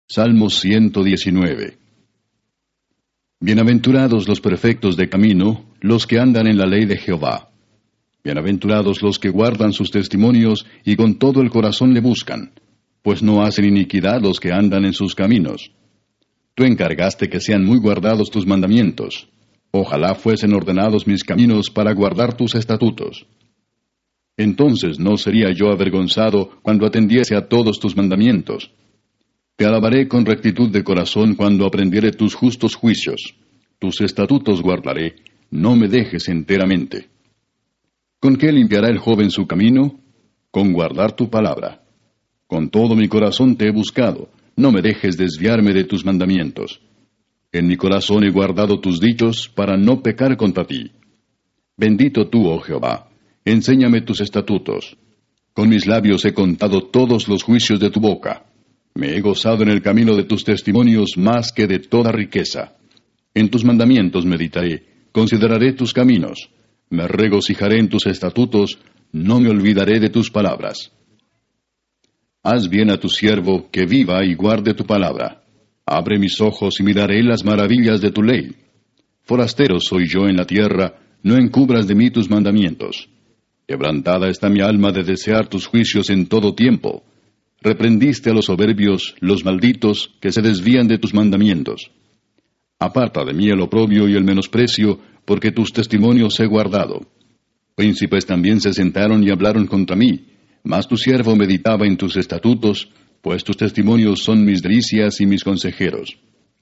Salmo 119. Bienaventurados los perfectos de camino, los que andan en la ley de Jehová. Bienaventurados los que guardan sus testimonios y con todo el corazón le buscan, pues no hacen iniquidad los que andan en sus caminos. Tú encargaste que sean muy guardados tus mandamientos. Ojalá fuesen ordenados mis caminos para guardar tus estatutos. Entonces no sería yo avergonzado cuando atendiese a todos tus mandamientos. Te alabaré con rectitud de corazón cuando aprendiere tus justos juicios. Tus estatutos guardaré, no me dejes enteramente. ¿Con qué limpiará el joven su camino? Con guardar tu palabra. Con todo mi corazón te he buscado, no me dejes desviarme de tus mandamientos. En mi corazón he guardado tus dichos para no pecar contra ti. Bendito tú, oh Jehová, enséñame tus estatutos. Con mis labios he contado todos los juicios de tu boca. Me he gozado en el camino de tus testimonios más que de toda riqueza. En tus mandamientos meditaré, consideraré tus caminos. Me regocijaré en tus estatutos, no me olvidaré de tus palabras. Haz bien a tu siervo, que viva y guarde tu palabra. Abre mis ojos y miraré las maravillas de tu ley. Forastero soy yo en la tierra, no encubras de mí tus mandamientos. Quebrantada está mi alma de desear tus juicios en todo tiempo. Reprendiste a los soberbios, los malditos, que se desvían de tus mandamientos. Aparta de mí el oprobio y el menosprecio, porque tus testimonios he guardado. Príncipes también se sentaron y hablaron contra mí, mas tu siervo meditaba en tus estatutos, pues tus testimonios son mis delicias y mis consejeros.